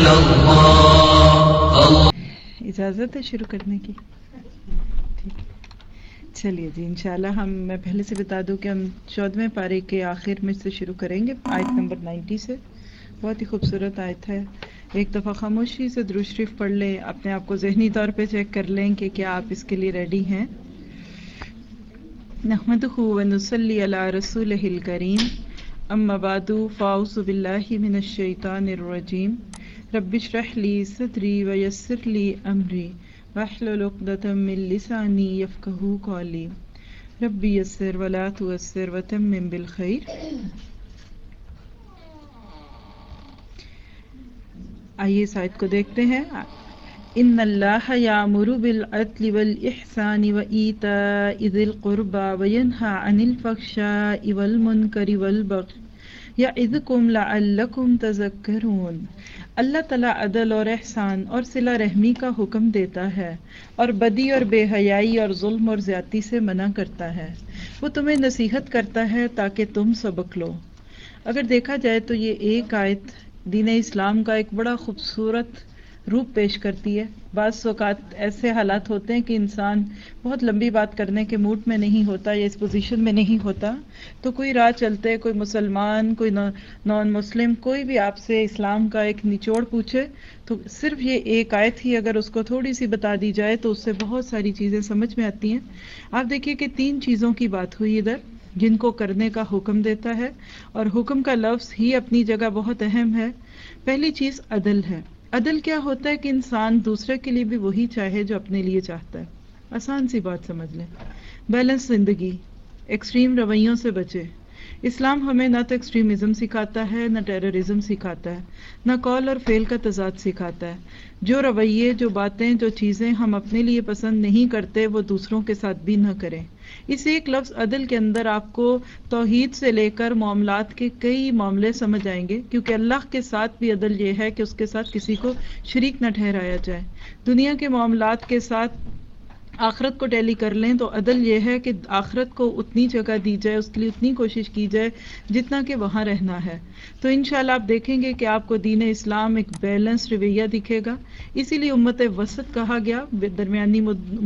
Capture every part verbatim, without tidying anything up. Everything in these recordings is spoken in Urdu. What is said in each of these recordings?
اللہ. اجازت ہے شروع کرنے کی؟ ٹھیک ہے، چلیے جی انشاءاللہ. ہم میں پہلے سے بتا دوں کہ ہم چودھویں پارے کے آخر میں سے شروع کریں گے، آیت نمبر نائنٹی سے. بہت ہی خوبصورت آیت ہے. ایک دفعہ خاموشی سے درود شریف پڑھ لیں، اپنے آپ کو ذہنی طور پہ چیک کر لیں کہ کیا آپ اس کے لیے ریڈی ہیں. نحمدہ ونصلی علی رسولہ الکریم، اما بعد فاعوذ باللہ من الشیطان الرجیم. رب اشرح لی صدری ویسر لی امری واحلل عقدۃ من لسانی یفقہوا قولی. رب یسر ولا تعسر وتمم بالخیر. آئیے اس آیت کو دیکھتے ہیں. ان اللہ یامر بالعدل والاحسان وایتاء ذی القربى وینہی عن الفحشاء والمنکر والبغی یعظکم لعلکم تذکرون. اللہ تعالیٰ عدل اور احسان اور صلہ رحمی کا حکم دیتا ہے اور بدی اور بے حیائی اور ظلم اور زیادتی سے منع کرتا ہے. وہ تمہیں نصیحت کرتا ہے تاکہ تم سبق لو. اگر دیکھا جائے تو یہ ایک آیت دین اسلام کا ایک بڑا خوبصورت روپ پیش کرتی ہے. بعض اوقات ایسے حالات ہوتے ہیں کہ انسان بہت لمبی بات کرنے کے موڈ میں نہیں ہوتا یا اس پوزیشن میں نہیں ہوتا، تو کوئی راہ چلتے، کوئی مسلمان، کوئی نان مسلم، کوئی بھی آپ سے اسلام کا ایک نچوڑ پوچھے تو صرف یہ ایک آیت ہی اگر اس کو تھوڑی سی بتا دی جائے تو اس سے بہت ساری چیزیں سمجھ میں آتی ہیں. آپ دیکھیے کہ تین چیزوں کی بات ہوئی ادھر جن کو کرنے کا حکم دیتا ہے، اور حکم کا لفظ ہی اپنی جگہ بہت اہم ہے. پہلی چیز عدل ہے. عدل کیا ہوتا ہے کہ انسان دوسرے کے لیے بھی وہی چاہے جو اپنے لیے چاہتا ہے. آسان سی بات سمجھ لیں. بیلنس زندگی، ایکسٹریم رویوں سے بچے. اسلام ہمیں نہ تو ایکسٹریمزم سکھاتا ہے، نہ ٹیررزم سکھاتا ہے، نہ قول اور فعل کا تضاد سکھاتا ہے. جو رویے، جو باتیں، جو چیزیں ہم اپنے لیے پسند نہیں کرتے وہ دوسروں کے ساتھ بھی نہ کریں. اس ایک لفظ عدل کے اندر آپ کو توحید سے لے کر معاملات کے کئی معاملے سمجھ آئیں گے، کیونکہ اللہ کے ساتھ بھی عدل یہ ہے کہ اس کے ساتھ کسی کو شریک نہ ٹھہرایا جائے. دنیا کے معاملات کے ساتھ آخرت کو ٹیلی کر لیں تو عدل یہ ہے کہ آخرت کو اتنی جگہ دی جائے، اس کے لیے اتنی کوشش کی جائے جتنا کہ وہاں رہنا ہے. تو انشاءاللہ آپ دیکھیں گے کہ آپ کو دین اسلام ایک بیلنس رویہ دکھے گا. اسی لیے امت وسط کہا گیا، درمیانی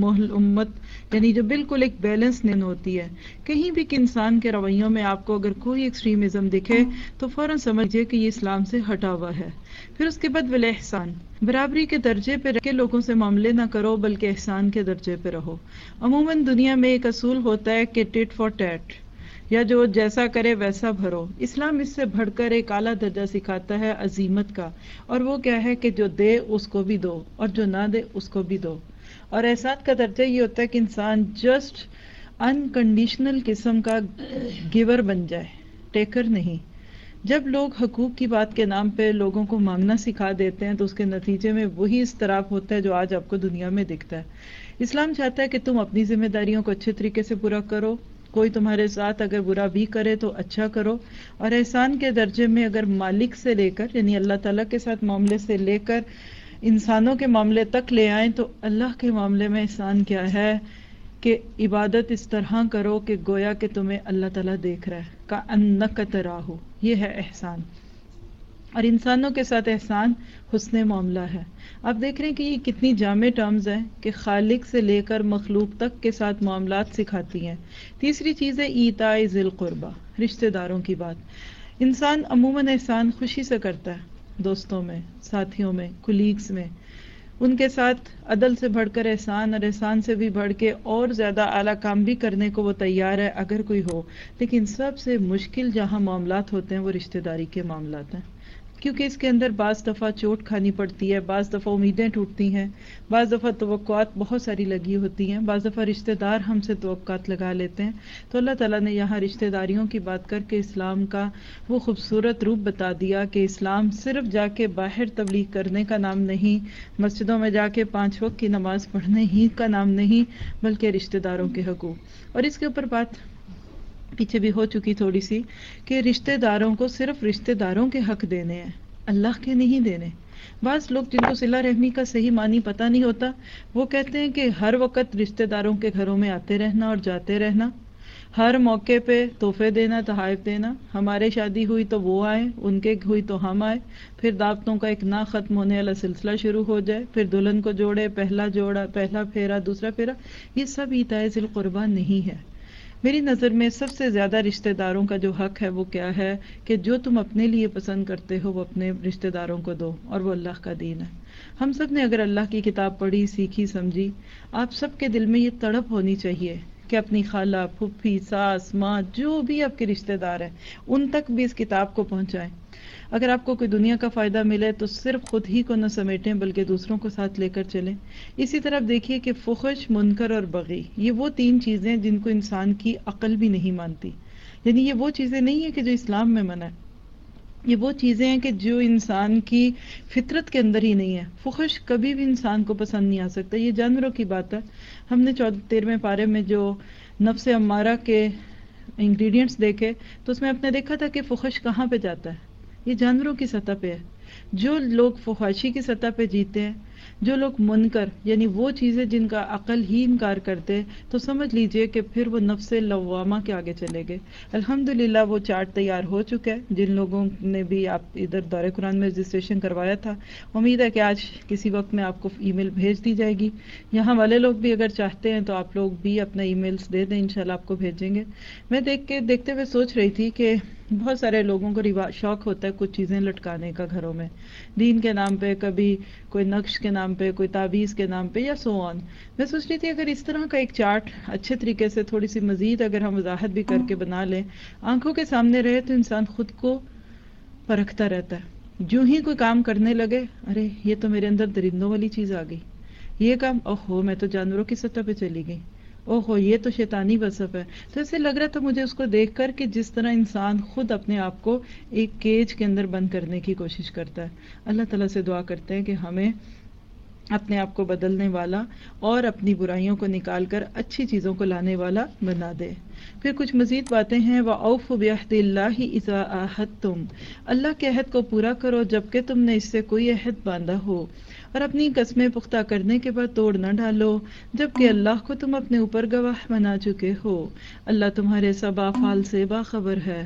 امت، یعنی جو بالکل ایک بیلنس نہیں ہوتی ہے. کہیں بھی کہ انسان کے رویوں میں آپ کو اگر کوئی ایکسٹریمزم دکھے تو فوراً سمجھیے کہ یہ اسلام سے ہٹا ہوا ہے. پھر اس کے بعد والاحسان، برابری کے درجے پہ رہ کے لوگوں سے معاملے نہ کرو بلکہ احسان کے درجے پہ رہو. عموماً دنیا میں ایک اصول ہوتا ہے کہ ٹٹ فار ٹیٹ، یا جو جیسا کرے ویسا بھرو. اسلام اس سے بڑھ کر ایک اعلیٰ درجہ سکھاتا ہے عزیمت کا، اور وہ کیا ہے کہ جو دے اس کو بھی دو اور جو نہ دے اس کو بھی دو. اور احسان کا درجہ یہ ہوتا ہے کہ انسان جسٹ انکنڈیشنل قسم کا گیور بن جائے، ٹیکر نہیں. جب لوگ حقوق کی بات کے نام پہ لوگوں کو مانگنا سکھا دیتے ہیں تو اس کے نتیجے میں وہی اضطراب ہوتا ہے جو آج آپ کو دنیا میں دکھتا ہے. اسلام چاہتا ہے کہ تم اپنی ذمہ داریوں کو اچھے طریقے سے پورا کرو، کوئی تمہارے ساتھ اگر برا بھی کرے تو اچھا کرو. اور احسان کے درجے میں اگر مالک سے لے کر، یعنی اللہ تعالیٰ کے ساتھ معاملے سے لے کر انسانوں کے معاملے تک لے آئیں تو اللہ کے معاملے میں احسان کیا ہے کہ عبادت اس طرح کرو کہ گویا کہ تمہیں اللہ تعالیٰ دیکھ رہا ہے، کأنک تراہ. یہ ہے احسان. اور انسانوں کے ساتھ احسان حسن معاملہ ہے. آپ دیکھ رہے ہیں کہ یہ کتنی جامع ٹرمز ہیں کہ خالق سے لے کر مخلوق تک کے ساتھ معاملات سکھاتی ہیں. تیسری چیز ہے ایتاء ذی القربہ، رشتہ داروں کی بات. انسان عموماً احسان خوشی سے کرتا ہے، دوستوں میں، ساتھیوں میں، کولیگز میں. ان کے ساتھ عدل سے بڑھ کر احسان، اور احسان سے بھی بڑھ کے اور زیادہ اعلیٰ کام بھی کرنے کو وہ تیار ہے اگر کوئی ہو. لیکن سب سے مشکل جہاں معاملات ہوتے ہیں وہ رشتہ داری کے معاملات ہیں، کیونکہ اس کے اندر بعض دفعہ چوٹ کھانی پڑتی ہے، بعض دفعہ امیدیں ٹوٹتی ہیں، بعض دفعہ توقعات بہت ساری لگی ہوتی ہیں، بعض دفعہ رشتہ دار ہم سے توقعات لگا لیتے ہیں. تو اللہ تعالیٰ نے یہاں رشتہ داریوں کی بات کر کے اسلام کا وہ خوبصورت روپ بتا دیا کہ اسلام صرف جا کے باہر تبلیغ کرنے کا نام نہیں، مسجدوں میں جا کے پانچ وقت کی نماز پڑھنے ہی کا نام نہیں، بلکہ رشتہ داروں کے حقوق. اور اس کے اوپر بات پیچھے بھی ہو چکی تھوڑی سی کہ رشتہ داروں کو صرف رشتہ داروں کے حق دینے ہیں، اللہ کے نہیں دینے. بعض لوگ جن کو صلہ رحمی کا صحیح معنی پتہ نہیں ہوتا وہ کہتے ہیں کہ ہر وقت رشتہ داروں کے گھروں میں آتے رہنا اور جاتے رہنا. ہر موقع پہ تحفے دینا، تحائف دینا. ہمارے شادی ہوئی تو وہ آئیں، ان کے ہوئی تو ہم آئے، پھر دعوتوں کا ایک نہ ختم ہونے والا سلسلہ شروع ہو جائے، پھر دلہن کو جوڑے، پہلا جوڑا، پہلا پھیرا، دوسرا پھیرا. یہ سب ایتائے ذی القربیٰ نہیں ہے. میری نظر میں سب سے زیادہ رشتہ داروں کا جو حق ہے وہ کیا ہے کہ جو تم اپنے لیے پسند کرتے ہو وہ اپنے رشتہ داروں کو دو، اور وہ اللہ کا دین ہے. ہم سب نے اگر اللہ کی کتاب پڑھی، سیکھی، سمجھی، آپ سب کے دل میں یہ تڑپ ہونی چاہیے کہ اپنی خالہ، پھوپھی، ساس، ماں، جو بھی آپ کے رشتہ دار ہیں ان تک بھی اس کتاب کو پہنچائیں. اگر آپ کو کوئی دنیا کا فائدہ ملے تو صرف خود ہی کو نہ سمیٹیں بلکہ دوسروں کو ساتھ لے کر چلیں. اسی طرح دیکھیے کہ فحش، منکر اور بغی، یہ وہ تین چیزیں جن کو انسان کی عقل بھی نہیں مانتی. یعنی یہ وہ چیزیں نہیں ہیں کہ جو اسلام میں منع ہے، یہ وہ چیزیں ہیں کہ جو انسان کی فطرت کے اندر ہی نہیں ہے. فحش کبھی بھی انسان کو پسند نہیں آ سکتا، یہ جانوروں کی بات ہے. ہم نے چودہ تیرہویں پارے میں جو نفس امارہ کے انگریڈینٹس دیکھے تو اس میں آپ نے دیکھا تھا کہ فحش کہاں پہ جاتا ہے، یہ جانوروں کی سطح پہ ہے. جو لوگ فحاشی کی سطح پہ جیتے ہیں، جو لوگ منکر یعنی وہ چیزیں جن کا عقل ہی انکار کرتے، تو سمجھ لیجئے کہ پھر وہ نفس لوامہ کے آگے چلے گئے. الحمدللہ وہ چارٹ تیار ہو چکا ہے. جن لوگوں نے بھی آپ ادھر دورہ قرآن میں رجسٹریشن کروایا تھا، امید ہے کہ آج کسی وقت میں آپ کو ای میل بھیج دی جائے گی. یہاں والے لوگ بھی اگر چاہتے ہیں تو آپ لوگ بھی اپنا ای میلز دے دیں، انشاءاللہ آپ کو بھیجیں گے. میں دیکھ کے دیکھتے ہوئے سوچ رہی تھی کہ بہت سارے لوگوں کو شوق ہوتا ہے کچھ چیزیں لٹکانے کا گھروں میں، دین کے نام پہ، کبھی کوئی نقش کے نام پہ، کوئی تعویذ کے نام پہ، یا سو آن. میں سوچ رہی تھی اگر اس طرح کا ایک چارٹ اچھے طریقے سے تھوڑی سی مزید اگر ہم وضاحت بھی کر کے بنا لیں، آنکھوں کے سامنے رہے، تو انسان خود کو پرکھتا رہتا ہے. جو ہی کوئی کام کرنے لگے، ارے یہ تو میرے اندر درندوں والی چیز آ گئی، یہ کام اوہو میں تو جانوروں کی سطح پہ چلی گئی، اوہو یہ تو شیطانی وصف ہے. تو اسے لگ رہا تھا مجھے اس کو دیکھ کر کہ جس طرح انسان خود اپنے آپ کو ایک کیج کے اندر بند کرنے کی کوشش کرتا ہے. اللہ تعالیٰ سے دعا کرتے ہیں کہ ہمیں اپنے آپ کو بدلنے والا اور اپنی برائیوں کو نکال کر اچھی چیزوں کو لانے والا بنا دے. پھر کچھ مزید باتیں ہیں. وَأَوْفُوا بِعَهْدِ اللَّهِ إِذَا عَاهَدتُّمْ، اللہ کے عہد کو پورا کرو جبکہ تم نے اس سے کوئی عہد باندھا ہو، اور اپنی قسمیں پختہ کرنے کے بعد توڑ نہ ڈالو جبکہ اللہ کو تم اپنے اوپر گواہ بنا چکے ہو. اللہ تمہارے سب افعال سے باخبر ہے.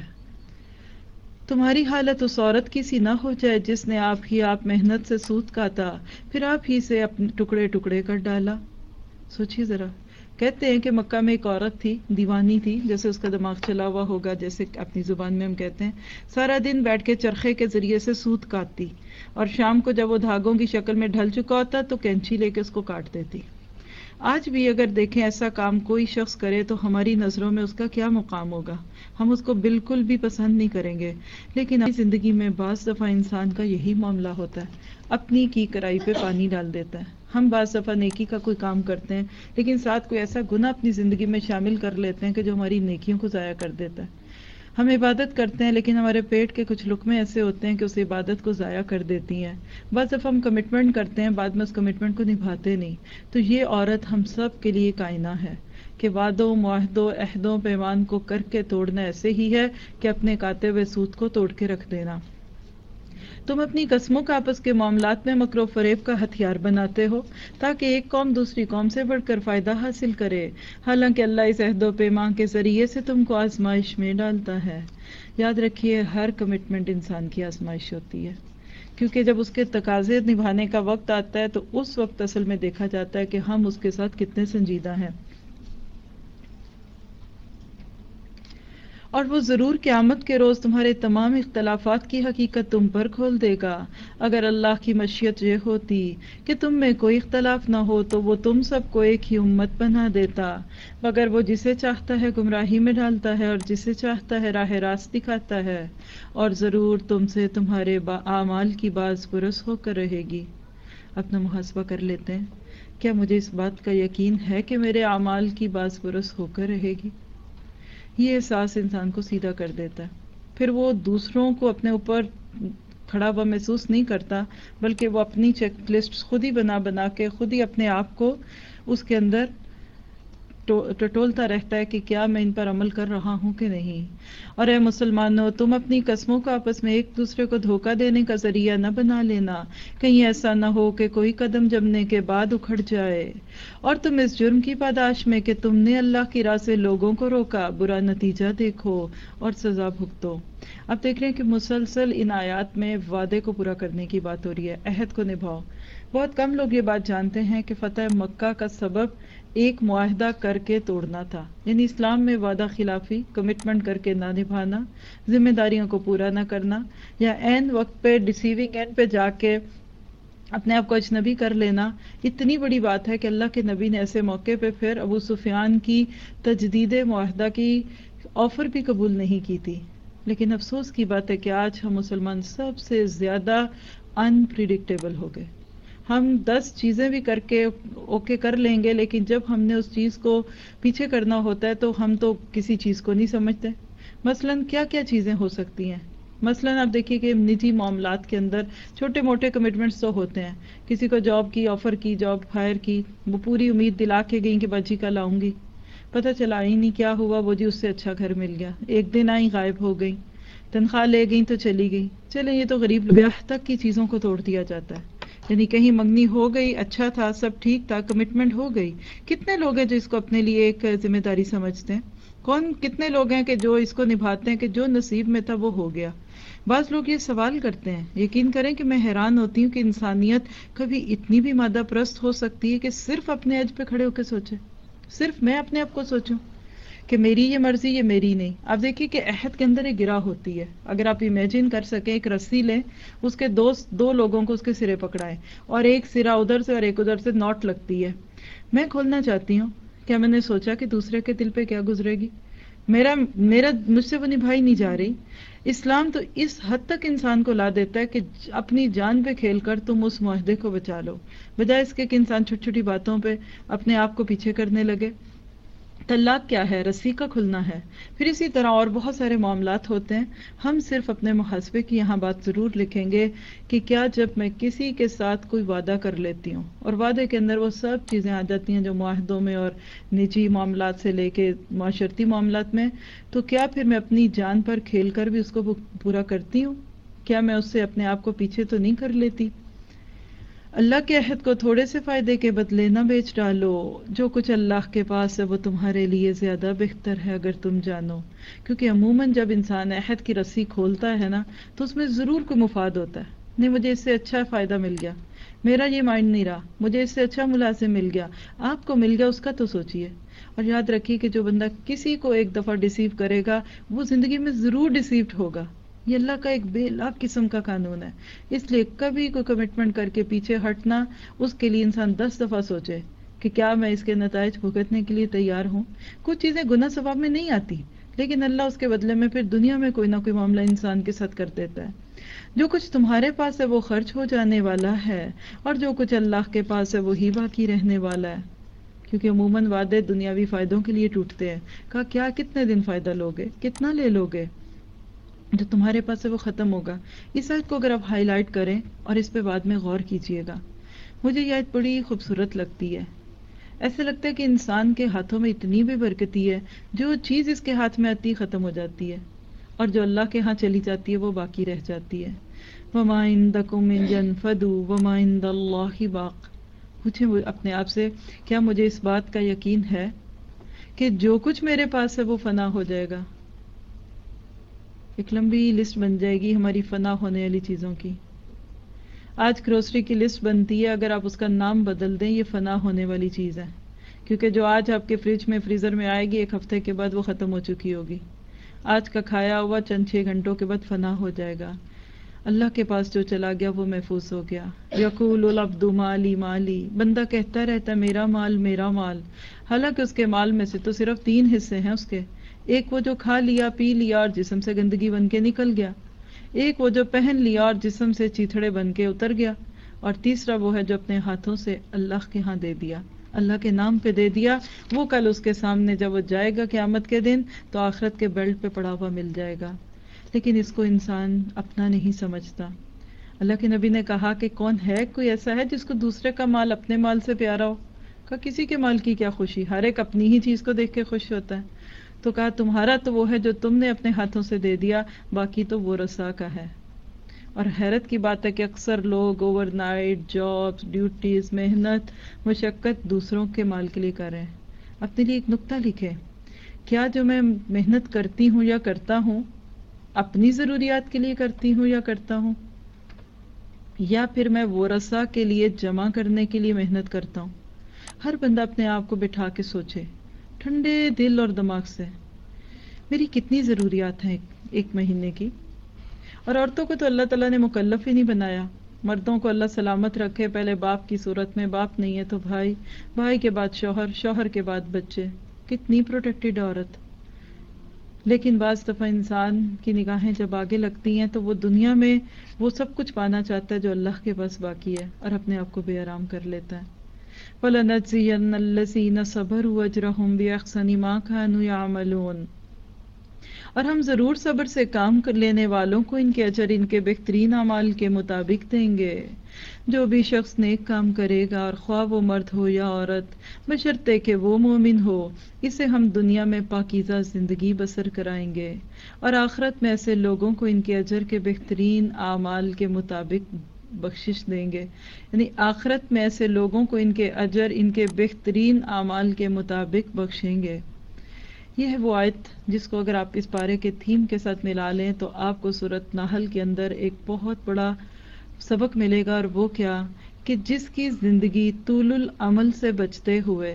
تمہاری حالت اس عورت کی سی نہ ہو جائے جس نے آپ ہی آپ محنت سے سود کاتا، پھر آپ ہی سے اپنے ٹکڑے ٹکڑے کر ڈالا. سوچیے ذرا. کہتے ہیں کہ مکہ میں ایک عورت تھی، دیوانی تھی، جیسے اس کا دماغ چلا ہوا ہوگا، جیسے اپنی زبان میں ہم کہتے ہیں. سارا دن بیٹھ کے چرخے کے ذریعے سے سوت کاٹتی، اور شام کو جب وہ دھاگوں کی شکل میں ڈھل چکا ہوتا تو کینچی لے کے اس کو کاٹ دیتی. آج بھی اگر دیکھیں ایسا کام کوئی شخص کرے تو ہماری نظروں میں اس کا کیا مقام ہوگا، ہم اس کو بالکل بھی پسند نہیں کریں گے. لیکن اپنی زندگی میں بعض دفعہ انسان کا یہی معاملہ ہوتا ہے، اپنی کی کرائی پہ پانی ڈال دیتا ہے. ہم بعض دفعہ نیکی کا کوئی کام کرتے ہیں لیکن ساتھ کوئی ایسا گناہ اپنی زندگی میں شامل کر لیتے ہیں کہ جو ہماری نیکیوں کو ضائع کر دیتا ہے. ہم عبادت کرتے ہیں لیکن ہمارے پیٹ کے کچھ لقمے ایسے ہوتے ہیں کہ اس عبادت کو ضائع کر دیتی ہیں. بعض دفعہ ہم کمٹمنٹ کرتے ہیں، بعد میں اس کمٹمنٹ کو نبھاتے نہیں. تو یہ عورت ہم سب کے لیے کائنہ ہے کہ وعدوں، معاہدوں، عہدوں، پیمان کو کر کے توڑنا ایسے ہی ہے کہ اپنے کاتے ہوئے سود کو توڑ کے رکھ دینا. تم اپنی قسموں کا آپس کے معاملات میں مکر و فریب کا ہتھیار بناتے ہو تاکہ ایک قوم دوسری قوم سے بڑھ کر فائدہ حاصل کرے، حالانکہ اللہ اس عہد و پیمان کے ذریعے سے تم کو آزمائش میں ڈالتا ہے. یاد رکھیے ہر کمٹمنٹ انسان کی آزمائش ہوتی ہے، کیونکہ جب اس کے تقاضے نبھانے کا وقت آتا ہے تو اس وقت اصل میں دیکھا جاتا ہے کہ ہم اس کے ساتھ کتنے سنجیدہ ہیں. اور وہ ضرور قیامت کے روز تمہارے تمام اختلافات کی حقیقت تم پر کھول دے گا. اگر اللہ کی مشیت یہ ہوتی کہ تم میں کوئی اختلاف نہ ہو تو وہ تم سب کو ایک ہی امت بنا دیتا، مگر وہ جسے چاہتا ہے گمراہی میں ڈالتا ہے اور جسے چاہتا ہے راہ راست دکھاتا ہے، اور ضرور تم سے تمہارے اعمال کی باز پرس ہو کر رہے گی. اپنا محاسبہ کر لیتے ہیں، کیا مجھے اس بات کا یقین ہے کہ میرے اعمال کی باز پرس ہو کر رہے گی؟ یہ احساس انسان کو سیدھا کر دیتا ہے. پھر وہ دوسروں کو اپنے اوپر کھڑا ہوا محسوس نہیں کرتا، بلکہ وہ اپنی چیک لسٹ خود ہی بنا بنا کے خود ہی اپنے آپ کو اس کے اندر टटोलता रहता है कि क्या मैं इन पर अमल कर रहा हूँ कि नहीं। और ए मुसलमानों, तुम अपनी कस्मों को आपस में एक दूसरे को धोखा देने का जरिया न बना लेना, कहीं ऐसा न हो कि कोई कदम जमने के बाद उखड़ जाए। और तुम इस जुर्म की पादाश में कि तुमने अल्लाह की राह से लोगों को रोका, बुरा नतीजा देखो और सजा भुगतो। अब देख रहे हैं कि मुसलसल इन आयात में वादे को पूरा करने की बात हो रही है, अहद को निभाओ। बहुत कम लोग ये बात जानते हैं कि फतह मक्का का सबब एक मुआहदा करके तोड़ना था, यानी इस्लाम में वादा खिलाफी, कमिटमेंट करके ना निभाना, जिम्मेदारियों को पूरा ना करना, या एन वक्त पे डिसीविंग एंड पे जाके अपने आप को अजनबी कर लेना इतनी बड़ी बात है कि अल्लाह के नबी ने ऐसे मौके पे फिर अबू सुफियान की तजदीद मुआहदा की ऑफर भी कबूल नहीं की थी। लेकिन अफसोस की बात है कि आज हम मुसलमान सबसे ज्यादा अनप्रिडिक्टेबल हो गए। हम दस चीजें भी करके ओके कर लेंगे, लेकिन जब हमने उस चीज को पीछे करना होता है तो हम तो किसी चीज को नहीं समझते। मसलन क्या क्या चीजें हो सकती हैं। मसलन आप देखिए कि निजी मामलात के अंदर छोटे मोटे कमिटमेंट्स तो होते हैं। किसी को जॉब की ऑफर की, जॉब हायर की, वो पूरी उम्मीद दिला के गई कि बाजी कल आऊंगी, पता चला ही नहीं क्या हुआ, वो जी उससे अच्छा घर मिल गया, एक दिन आई गायब हो गई, तनख्वाह ले गई तो चली गई। चले ये तो गरीब, ब्याह तक की चीजों को तोड़ दिया जाता है, यानी कहीं मंगनी हो गई, अच्छा था, सब ठीक था, कमिटमेंट हो गई। कितने लोग हैं जो इसको अपने लिए एक जिम्मेदारी समझते हैं? कौन कितने लोग हैं कि जो इसको निभाते हैं कि जो नसीब में था वो हो गया। बाज लोग ये सवाल करते हैं, यकीन करें कि मैं हैरान होती हूँ कि इंसानियत कभी इतनी भी मादा प्रस्त हो सकती है कि सिर्फ अपने एज पे खड़े होकर सोचे, सिर्फ मैं अपने आप को सोचूं कि मेरी ये मर्जी, ये मेरी नहीं। आप देखिए कि अहद के अंदर एक गिरा होती है, अगर आप इमेजिन कर सकें, एक रस्सी लें, उसके दो दो लोगों को उसके सिरे पकड़ाएं और एक सिरा उधर से और एक उधर से नॉट लगती है। मैं खोलना चाहती हूँ, क्या मैंने सोचा कि दूसरे के दिल पे क्या गुजरेगी, मेरा मेरा मुझसे वो निभाई नहीं जा रही। इस्लाम तो इस हद तक इंसान को ला देता है कि अपनी जान पे खेलकर तुम उस मुआहदे को बचा लो, बजाय इसके कि इंसान छोटी छोटी बातों पे अपने आप को पीछे करने लगे। तलाक क्या है? रस्सी का खुलना है। फिर इसी तरह और बहुत सारे मामलात होते हैं। हम सिर्फ अपने मुहासबे की यहाँ बात जरूर लिखेंगे कि क्या जब मैं किसी के साथ कोई वादा कर लेती हूँ और वादे के अंदर वो सब चीज़ें आ जाती हैं जो मुआहदों में और निजी मामलात से लेके माशरती मामलात में, तो क्या फिर मैं अपनी जान पर खेल कर भी उसको पूरा करती हूँ? क्या मैं उससे अपने आप को पीछे तो नहीं कर लेती? अल्लाह के अहद को थोड़े से फायदे के बदले न बेच डालो, जो कुछ अल्लाह के पास है वो तुम्हारे लिए ज्यादा बेहतर है अगर तुम जानो। क्योंकि अमूमन जब इंसान अहद की रस्सी खोलता है ना, तो उसमें जरूर कोई मुफाद होता है। नहीं, मुझे इससे अच्छा फायदा मिल गया, मेरा ये माइंड नहीं रहा, मुझे इससे अच्छा मुलाजिम मिल गया, आपको मिल गया उसका तो सोचिए। और याद रखिए कि जो बंदा किसी को एक दफा डिसीव करेगा वो जिंदगी में जरूर डिसीव्ड होगा। ये अल्लाह का एक बेलाग किस्म का कानून है। इसलिए कभी कोई कमिटमेंट करके पीछे हटना, उसके लिए इंसान दस दफा सोचे कि क्या मैं इसके नताइज भुगतने के लिए तैयार हूँ। कुछ चीजें गुनाह सवाब में नहीं आती, लेकिन अल्लाह उसके बदले में फिर दुनिया में कोई ना कोई मामला इंसान के साथ कर देता है। जो कुछ तुम्हारे पास है वो खर्च हो जाने वाला है और जो कुछ अल्लाह के पास है वो ही बाकी रहने वाला है। क्योंकि अमूमन वादे दुनियावी फायदों के लिए टूटते हैं। कहा क्या कितने दिन फायदा लोगे, कितना ले लोगे, जो तुम्हारे पास है वो खत्म होगा। इस आयत को अगर आप हाईलाइट करें और इस पे बाद में गौर कीजिएगा, मुझे ये आयत बड़ी खूबसूरत लगती है। ऐसे लगता है कि इंसान के हाथों में इतनी बेबरकती है, जो चीज इसके हाथ में आती खत्म हो जाती है और जो अल्लाह के यहाँ चली जाती है वो बाकी रह जाती है। वमा इंदकुम यनफदु वमा इंदल्लाहि बाक। पूछे अपने आप से, क्या मुझे इस बात का यकीन है कि जो कुछ मेरे पास है वो फना हो जाएगा? एक लंबी लिस्ट बन जाएगी हमारी फना होने वाली चीजों की। आज ग्रोसरी की लिस्ट बनती है, अगर आप उसका नाम बदल दें, ये फना होने वाली चीज है। क्योंकि जो आज आपके फ्रिज में फ्रीजर में आएगी, एक हफ्ते के बाद वो खत्म हो चुकी होगी। आज का खाया हुआ चंद छह घंटों के बाद फना हो जाएगा। अल्लाह के पास जो चला गया वो महफूज हो गया। यकूलुल अब्दु माली माली, बंदा कहता रहता है मेरा माल मेरा माल, हालांकि उसके माल में से तो सिर्फ तीन हिस्से हैं उसके। एक वो जो खा लिया पी लिया और जिस्म से गंदगी बन के निकल गया, एक वो जो पहन लिया और जिस्म से चीथड़े बन के उतर गया, और तीसरा वो है जो अपने हाथों से अल्लाह के यहाँ दे दिया, अल्लाह के नाम पे दे दिया। वो कल उसके सामने जब वो जाएगा क़यामत के दिन तो आखिरत के बेल्ट पे पड़ा हुआ मिल जाएगा। लेकिन इसको इंसान अपना नहीं समझता। अल्लाह के नबी ने कहा कि कौन है कोई ऐसा है जिसको दूसरे का माल अपने माल से प्यारा हो? کہا کسی کے مال کی کیا خوشی، ہر ایک اپنی ہی چیز کو دیکھ کے خوش ہوتا ہے. تو کہا تمہارا تو وہ ہے جو تم نے اپنے ہاتھوں سے دے دیا، باقی تو وہ رسا کا ہے. اور حیرت کی بات ہے کہ اکثر لوگ اوور نائٹ جابس، ڈیوٹیز، محنت، مشقت دوسروں کے مال کے لیے کر رہے ہیں. اپنے لیے ایک نقطہ لکھے، کیا جو میں محنت کرتی ہوں یا کرتا ہوں اپنی ضروریات کے لیے کرتی ہوں یا کرتا ہوں، یا پھر میں ورثہ کے لیے جمع کرنے کے لیے محنت کرتا ہوں. ہر بندہ اپنے آپ کو بٹھا کے سوچے ٹھنڈے دل اور دماغ سے، میری کتنی ضروریات ہیں ایک, ایک مہینے کی. اور عورتوں کو تو اللہ تعالیٰ نے مکلف ہی نہیں بنایا. مردوں کو اللہ سلامت رکھے، پہلے باپ کی صورت میں، باپ نہیں ہے تو بھائی، بھائی کے بعد شوہر، شوہر کے بعد بچے. کتنی پروٹیکٹڈ عورت. لیکن بعض دفعہ انسان کی نگاہیں جب آگے لگتی ہیں تو وہ دنیا میں وہ سب کچھ پانا چاہتا ہے جو اللہ کے پاس باقی ہے، اور اپنے آپ کو بے آرام کر لیتا ہے. وَلَنَجْزِيَنَّ الَّذِينَ صَبَرُوا أَجْرَهُمْ بِأَحْسَنِ مَا كَانُوا يَعْمَلُونَ. اور ہم ضرور صبر سے کام کر لینے والوں کو ان کے اجر ان کے بہترین اعمال کے مطابق دیں گے. جو بھی شخص نیک کام کرے گا، اور خواہ وہ مرد ہو یا عورت، بشرطے کہ وہ مومن ہو، اسے ہم دنیا میں پاکیزہ زندگی بسر کرائیں گے، اور آخرت میں ایسے لوگوں کو ان کے اجر کے بہترین اعمال کے مطابق بخشش دیں گے. یعنی آخرت میں ایسے لوگوں کو ان کے اجر ان کے بہترین اعمال کے مطابق بخشیں گے. یہ ہے وہ آیت جس کو اگر آپ اس پارے کے تھیم کے ساتھ ملا لیں تو آپ کو سورۃ نحل کے اندر ایک بہت بڑا سبق ملے گا. اور وہ کیا کہ جس کی زندگی طول العمل سے بچتے ہوئے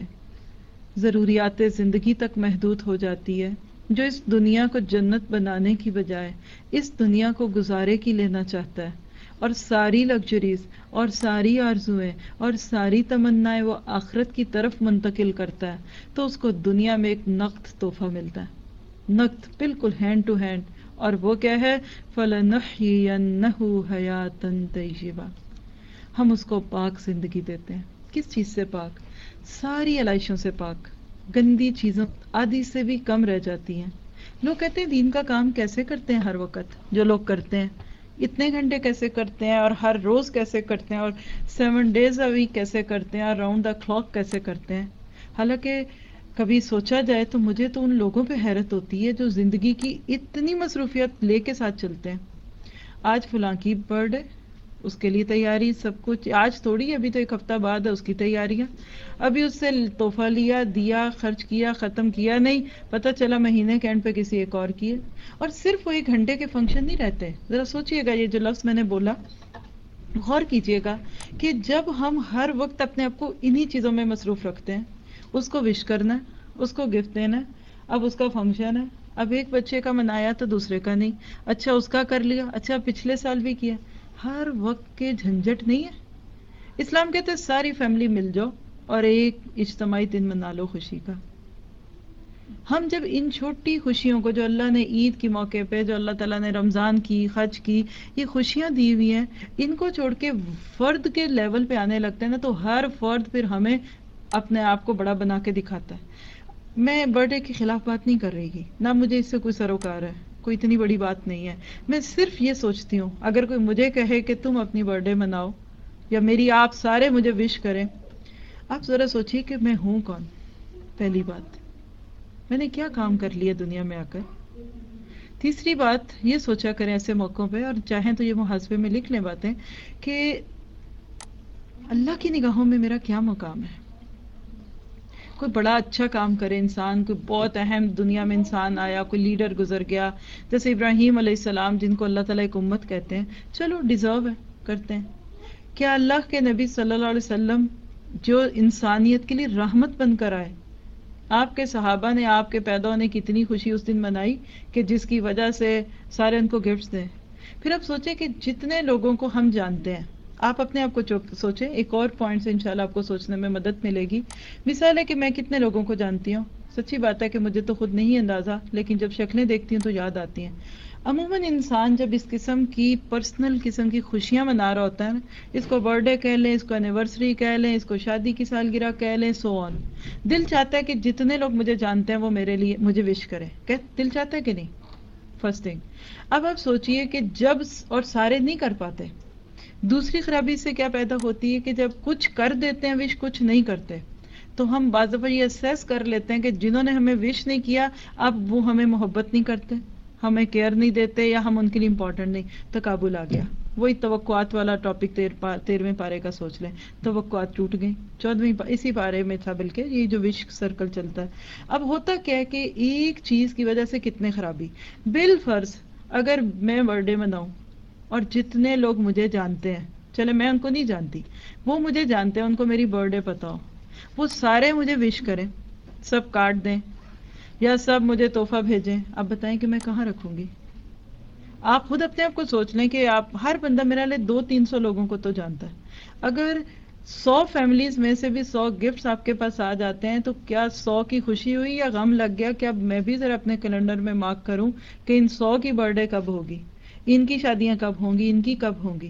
ضروریات زندگی تک محدود ہو جاتی ہے، جو اس دنیا کو جنت بنانے کی بجائے اس دنیا کو گزارے کی لینا چاہتا ہے، اور ساری لگژریز اور ساری آرزویں اور ساری تمنائیں وہ آخرت کی طرف منتقل کرتا ہے، تو اس کو دنیا میں ایک نقد تحفہ ملتا ہے، نقد بالکل ہینڈ ٹو ہینڈ. اور وہ کیا ہے؟ فَلَنُحْيِيَنَّهُ حَيَاةً طَيِّبَةً. ہم اس کو پاک زندگی دیتے ہیں. کس چیز سے پاک؟ ساری علائشوں سے پاک. گندی چیزوں آدھی سے بھی کم رہ جاتی ہیں. لوگ کہتے ہیں دین کا کام کیسے کرتے ہیں، ہر وقت جو لوگ کرتے ہیں اتنے گھنٹے کیسے کرتے ہیں، اور ہر روز کیسے کرتے ہیں، اور سیون ڈیز اے ویک کیسے کرتے ہیں، اور راؤنڈ دا کلاک کیسے کرتے ہیں. حالانکہ کبھی سوچا جائے تو مجھے تو ان لوگوں پہ حیرت ہوتی ہے جو زندگی کی اتنی مصروفیت لے کے ساتھ چلتے ہیں. آج فلاں کی برتھ ڈے، اس کے لیے تیاری سب کچھ، آج تھوڑی، ابھی تو ایک ہفتہ بعد ہے اس کی تیاریاں، ابھی اس سے تحفہ لیا، دیا، خرچ کیا، ختم کیا نہیں، پتہ چلا مہینے کے اینڈ پہ کسی ایک اور کی ہے. اور صرف وہ ایک گھنٹے کے فنکشن نہیں رہتے. ذرا سوچئے گا، یہ جو لفظ میں نے بولا غور کیجئے گا کہ جب ہم ہر وقت اپنے آپ کو انہی چیزوں میں مصروف رکھتے ہیں، اس کو وش کرنا ہے، اس کو گفٹ دینا ہے، اب اس کا فنکشن ہے، اب ایک بچے کا منایا تو دوسرے کا نہیں، اچھا اس کا کر لیا، اچھا پچھلے سال بھی کیا. ہر وقت کے جھنجٹ نہیں ہے. اسلام کہتے ہیں ساری فیملی مل جاؤ اور ایک اجتماعی دن منا لو خوشی کا. ہم جب ان چھوٹی خوشیوں کو جو اللہ نے عید کے موقع پہ، جو اللہ تعالیٰ نے رمضان کی، حج کی، یہ خوشیاں دی ہوئی ہیں، ان کو چھوڑ کے فرد کے لیول پہ آنے لگتے ہیں نا، تو ہر فرد پھر ہمیں اپنے آپ کو بڑا بنا کے دکھاتا ہے. میں برتھ ڈے کے خلاف بات نہیں کر رہی گی، نہ مجھے اس سے کوئی سروکار ہے، کوئی اتنی بڑی بات نہیں ہے. میں صرف یہ سوچتی ہوں اگر کوئی مجھے کہے کہ تم اپنی برتھ ڈے مناؤ، یا میری آپ سارے مجھے وش کریں، آپ ذرا سوچیے کہ میں ہوں کون. پہلی بات، میں نے کیا کام کر لیا دنیا میں آ کر. تیسری بات یہ سوچا کریں ایسے موقعوں پہ، اور چاہیں تو یہ محاسبے میں لکھ لیں باتیں، کہ اللہ کی نگاہوں میں میرا کیا مقام ہے. کوئی بڑا اچھا کام کرے انسان، کوئی بہت اہم دنیا میں انسان آیا، کوئی لیڈر گزر گیا، جیسے ابراہیم علیہ السلام جن کو اللہ تعالیٰ ایک امت کہتے ہیں، چلو ڈیزرو ہے، کرتے ہیں. کیا اللہ کے نبی صلی اللہ علیہ وسلم جو انسانیت کے لیے رحمت بن کر آئے، آپ کے صحابہ نے آپ کے پیدا ہونے کی اتنی خوشی اس دن منائی کہ جس کی وجہ سے سارے ان کو گفٹس دیں. پھر اب سوچیں کہ جتنے لوگوں کو ہم جانتے ہیں، آپ اپنے آپ کو سوچیں، ایک اور پوائنٹ سے انشاءاللہ آپ کو سوچنے میں مدد ملے گی. مثال ہے کہ میں کتنے لوگوں کو جانتی ہوں، سچی بات ہے کہ مجھے تو خود نہیں اندازہ، لیکن جب شکلیں دیکھتی ہوں تو یاد آتی ہیں. عموماً انسان جب اس قسم کی پرسنل قسم کی خوشیاں منا رہا ہوتا ہے نا، اس کو برتھ ڈے کہہ لیں، اس کو اینیورسری کہہ لیں، اس کو شادی کی سالگرہ کہہ لیں، سو آن، دل چاہتا ہے کہ جتنے لوگ مجھے جانتے ہیں وہ میرے لیے مجھے وش کریں. کہ دل چاہتا ہے کہ نہیں؟ First thing. اب آپ سوچئے کہ جب اور سارے نہیں کر پاتے، دوسری خرابی سے کیا پیدا ہوتی ہے کہ جب کچھ کر دیتے ہیں وش، کچھ نہیں کرتے. تو ہم بعض دفعہ یہ اسیس کر لیتے ہیں کہ جنہوں نے ہمیں وش نہیں کیا اب وہ ہمیں محبت نہیں کرتے، ہمیں کیئر نہیں دیتے، یا ہم ان کے لیے امپورٹنٹ نہیں. تقابل آ گیا. وہی توقعات والا ٹاپک تیرہویں پارے کا سوچ لیں، توقعات ٹوٹ گئی. چودہویں اسی پارے میں تھا بلکہ یہ جو وش سرکل چلتا ہے. اب ہوتا کیا ہے کہ ایک چیز کی وجہ سے کتنے خرابی. بالفرض اگر میں برتھ ڈے مناؤں اور جتنے لوگ مجھے جانتے ہیں، چلے میں ان کو نہیں جانتی، وہ مجھے جانتے ہیں، ان کو میری برتھ ڈے پتا ہو، وہ سارے مجھے وش کریں، سب کارڈ دیں یا سب مجھے تحفہ بھیجیں، اب بتائیں کہ میں کہاں رکھوں گی؟ آپ خود اپنے آپ کو سوچ لیں کہ آپ ہر بندہ میرا لے دو تین سو لوگوں کو تو جانتا ہے. اگر سو فیملیز میں سے بھی سو گفٹس آپ کے پاس آ جاتے ہیں تو کیا سو کی خوشی ہوئی یا غم لگ گیا کہ اب میں بھی ذرا اپنے کیلنڈر میں مارک کروں کہ ان سو کی برتھ ڈے کب ہوگی، ان کی شادیاں کب ہوں گی، ان کی کب ہوں گی.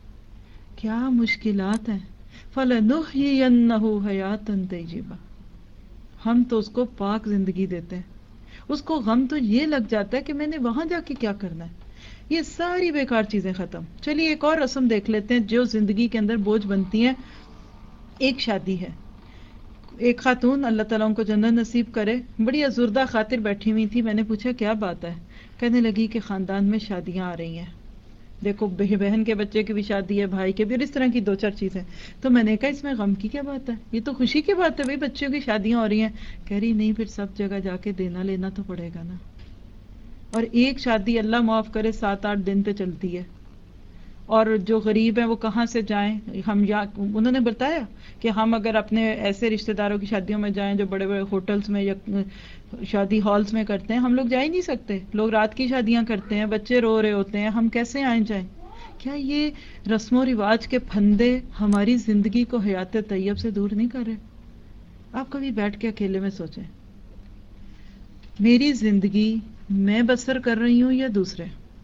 کیا مشکلات ہیں. فَلَنُحْيِيَنَّهُ حَيَاتًا طَيِّبَةً. ہم تو اس کو پاک زندگی دیتے ہیں، اس کو غم تو یہ لگ جاتا ہے کہ میں نے وہاں جا کے کیا کرنا ہے. یہ ساری بیکار چیزیں ختم. چلیے ایک اور رسم دیکھ لیتے ہیں جو زندگی کے اندر بوجھ بنتی ہیں. ایک شادی ہے، ایک خاتون اللہ تعالیٰ ان کو جنت نصیب کرے بڑی ازردہ خاطر بیٹھی ہوئی تھی. میں نے پوچھا کیا بات ہے؟ کہنے لگی کہ خاندان میں شادیاں آ رہی ہیں، دیکھو بہن کے بچے کی بھی شادی ہے، بھائی کے بھی، اور اس طرح کی دو چار چیزیں. تو میں نے کہا اس میں غم کی کیا بات ہے، یہ تو خوشی کی بات ہے، بھائی بچوں کی شادیاں ہو رہی ہیں. کہہ رہی نہیں پھر سب جگہ جا کے دینا لینا تو پڑے گا نا. اور ایک شادی اللہ معاف کرے سات آٹھ دن پہ چلتی ہے، اور جو غریب ہیں وہ کہاں سے جائیں. ہم یا انہوں نے بتایا کہ ہم اگر اپنے ایسے رشتہ داروں کی شادیوں میں جائیں جو بڑے بڑے ہوٹلز میں یا شادی ہالز میں کرتے ہیں، ہم لوگ جا ہی نہیں سکتے. لوگ رات کی شادیاں کرتے ہیں، بچے رو رہے ہوتے ہیں، ہم کیسے آئیں جائیں. کیا یہ رسم و رواج کے پھندے ہماری زندگی کو حیات طیب سے دور نہیں کر رہے؟ آپ کبھی بیٹھ کے اکیلے میں سوچیں، میری زندگی میں بسر کر رہی ہوں یا دوسرے؟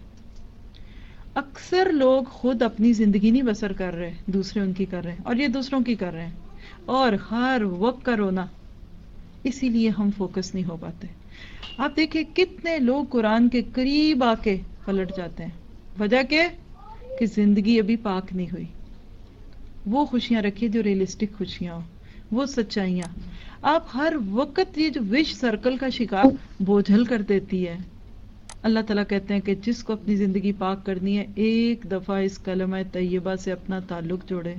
اکثر لوگ خود اپنی زندگی نہیں بسر کر رہے، دوسرے ان کی کر رہے ہیں، اور یہ دوسروں کی کر رہے ہیں، اور ہر وقت کا رونا. اسی لیے ہم فوکس نہیں ہو پاتے. آپ دیکھیں کتنے لوگ قرآن کے قریب آ کے پلٹ جاتے ہیں. وجہ کیا؟ کہ زندگی ابھی پاک نہیں ہوئی. وہ خوشیاں رکھیے جو ریئلسٹک خوشیاں ہوں، وہ سچائیاں. آپ ہر وقت یہ جو وش سرکل کا شکار بوجھل کر دیتی ہے. اللہ تعالیٰ کہتے ہیں کہ جس کو اپنی زندگی پاک کرنی ہے ایک دفعہ اس کلمہ طیبہ سے اپنا تعلق جوڑے،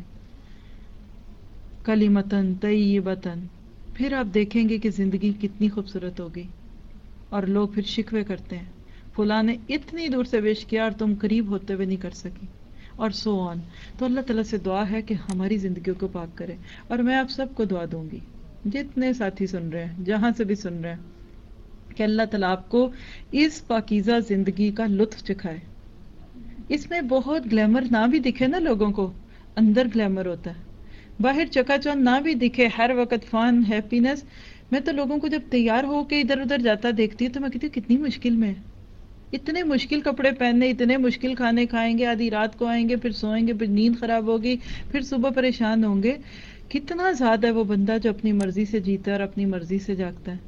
کلمتن طیبتن، پھر آپ دیکھیں گے کہ زندگی کتنی خوبصورت ہوگی. اور لوگ پھر شکوے کرتے ہیں فلاں نے اتنی دور سے وش کیا اور تم قریب ہوتے ہوئے نہیں کر سکی، اور سو آن. تو اللہ تعالیٰ سے دعا ہے کہ ہماری زندگیوں کو پاک کرے. اور میں آپ سب کو دعا دوں گی، جتنے ساتھی سن رہے ہیں، جہاں سے بھی سن رہے ہیں، کہ اللہ تعالیٰ آپ کو اس پاکیزہ زندگی کا لطف چکھائے. اس میں بہت گلیمر نہ بھی دکھے نا لوگوں کو، اندر گلیمر ہوتا ہے. باہر چکا چوند نہ بھی دکھے، ہر وقت فن ہیپینس. میں تو لوگوں کو جب تیار ہو کے ادھر ادھر جاتا دیکھتی ہوں تو میں کہتی ہوں کتنی مشکل میں، اتنے مشکل کپڑے پہننے، اتنے مشکل کھانے کھائیں گے، آدھی رات کو آئیں گے، پھر سوئیں گے، پھر نیند خراب ہوگی، پھر صبح پریشان ہوں گے. کتنا زیادہ ہے وہ بندہ جو اپنی مرضی سے جیتا ہے اور اپنی مرضی سے جاگتا ہے.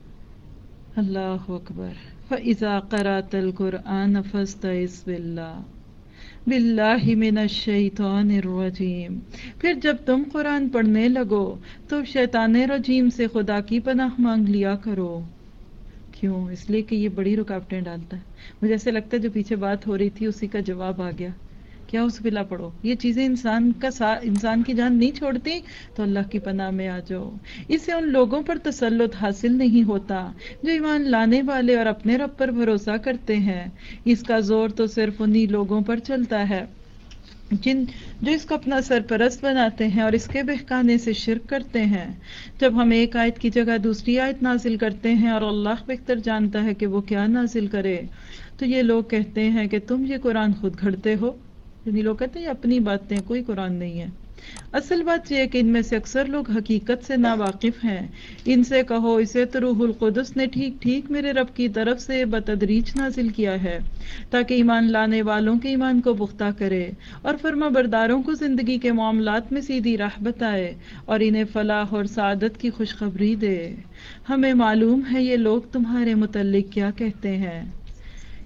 اللہ اکبر. فَإِذَا قَرَأْتَ الْقُرْآنَ فَاسْتَعِذْ بِاللَّهِ بِاللَّهِ مِنَ الشَّيْطَانِ الرَّجِيمِ. پھر جب تم قرآن پڑھنے لگو تو شیطان رجیم سے خدا کی پناہ مانگ لیا کرو. کیوں؟ اس لیے کہ یہ بڑی رکاوٹیں ڈالتا ہے. مجھے ایسے لگتا ہے جو پیچھے بات ہو رہی تھی اسی کا جواب آ گیا. کیا اس بلا پڑھو، یہ چیزیں انسان کا سا... انسان کی جان نہیں چھوڑتی، تو اللہ کی پناہ میں آ جاؤ. اس سے ان لوگوں پر تسلط حاصل نہیں ہوتا جو ایمان لانے والے اور اپنے رب پر بھروسہ کرتے ہیں. اس کا زور تو صرف انہی لوگوں پر چلتا ہے جن جو اس کو اپنا سرپرست بناتے ہیں اور اس کے بہکانے سے شرک کرتے ہیں. جب ہم ایک آیت کی جگہ دوسری آیت نازل کرتے ہیں اور اللہ بہتر جانتا ہے کہ وہ کیا نازل کرے، تو یہ لوگ کہتے ہیں کہ تم یہ قرآن خود گھڑتے ہو. یعنی لوگ کہتے ہیں یہ اپنی باتیں، کوئی قرآن نہیں ہے. اصل بات یہ ہے کہ ان میں سے اکثر لوگ حقیقت سے ناواقف ہیں. ان سے کہو اسے تو روح القدس نے ٹھیک ٹھیک میرے رب کی طرف سے بتدریج نازل کیا ہے تاکہ ایمان لانے والوں کے ایمان کو پختہ کرے اور فرما برداروں کو زندگی کے معاملات میں سیدھی راہ بتائے اور انہیں فلاح اور سعادت کی خوشخبری دے. ہمیں معلوم ہے یہ لوگ تمہارے متعلق کیا کہتے ہیں.